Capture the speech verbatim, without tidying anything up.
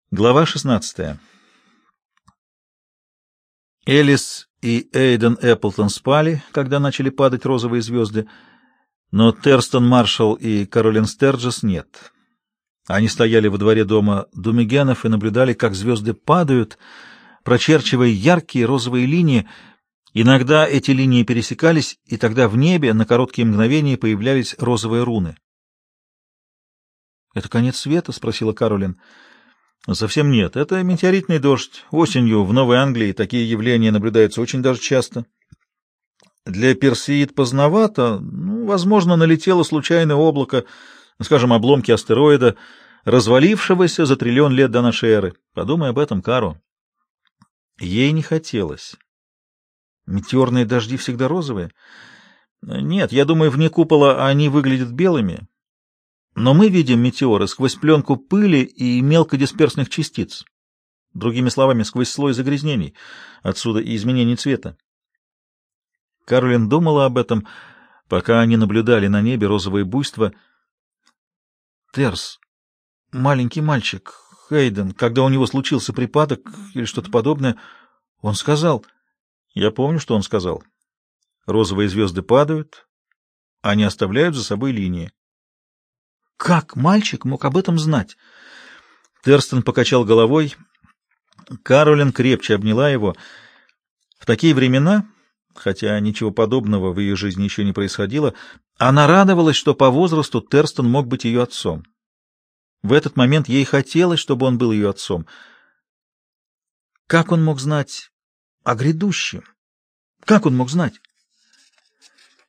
Глава шестнадцатая. Элис и Эйден Эпплтон спали, когда начали падать розовые звезды, но Терстон Маршалл и Каролин Стерджес нет. Они стояли во дворе дома Думигенов и наблюдали, как звезды падают, прочерчивая яркие розовые линии. Иногда эти линии пересекались, и тогда в небе на короткие мгновения появлялись розовые руны. — Это конец света? — спросила Каролин. — Совсем нет. Это метеоритный дождь. Осенью в Новой Англии такие явления наблюдаются очень даже часто. Для Персеид поздновато. Ну, возможно, налетело случайное облако, скажем, обломки астероида, развалившегося за триллион лет до нашей эры. Подумай об этом, Каро. Ей не хотелось. Метеорные дожди всегда розовые? Нет, я думаю, вне купола они выглядят белыми. Но мы видим метеоры сквозь пленку пыли и мелкодисперсных частиц. Другими словами, сквозь слой загрязнений. Отсюда и изменение цвета. Каролин думала об этом, пока они наблюдали на небе розовое буйство. Терс, маленький мальчик, Хейден, когда у него случился припадок или что-то подобное, он сказал... Я помню, что он сказал. Розовые звезды падают, они оставляют за собой линии. Как мальчик мог об этом знать? Терстон покачал головой. Каролин крепче обняла его. В такие времена, хотя ничего подобного в ее жизни еще не происходило, она радовалась, что по возрасту Терстон мог быть ее отцом. В этот момент ей хотелось, чтобы он был ее отцом. Как он мог знать о грядущем? Как он мог знать?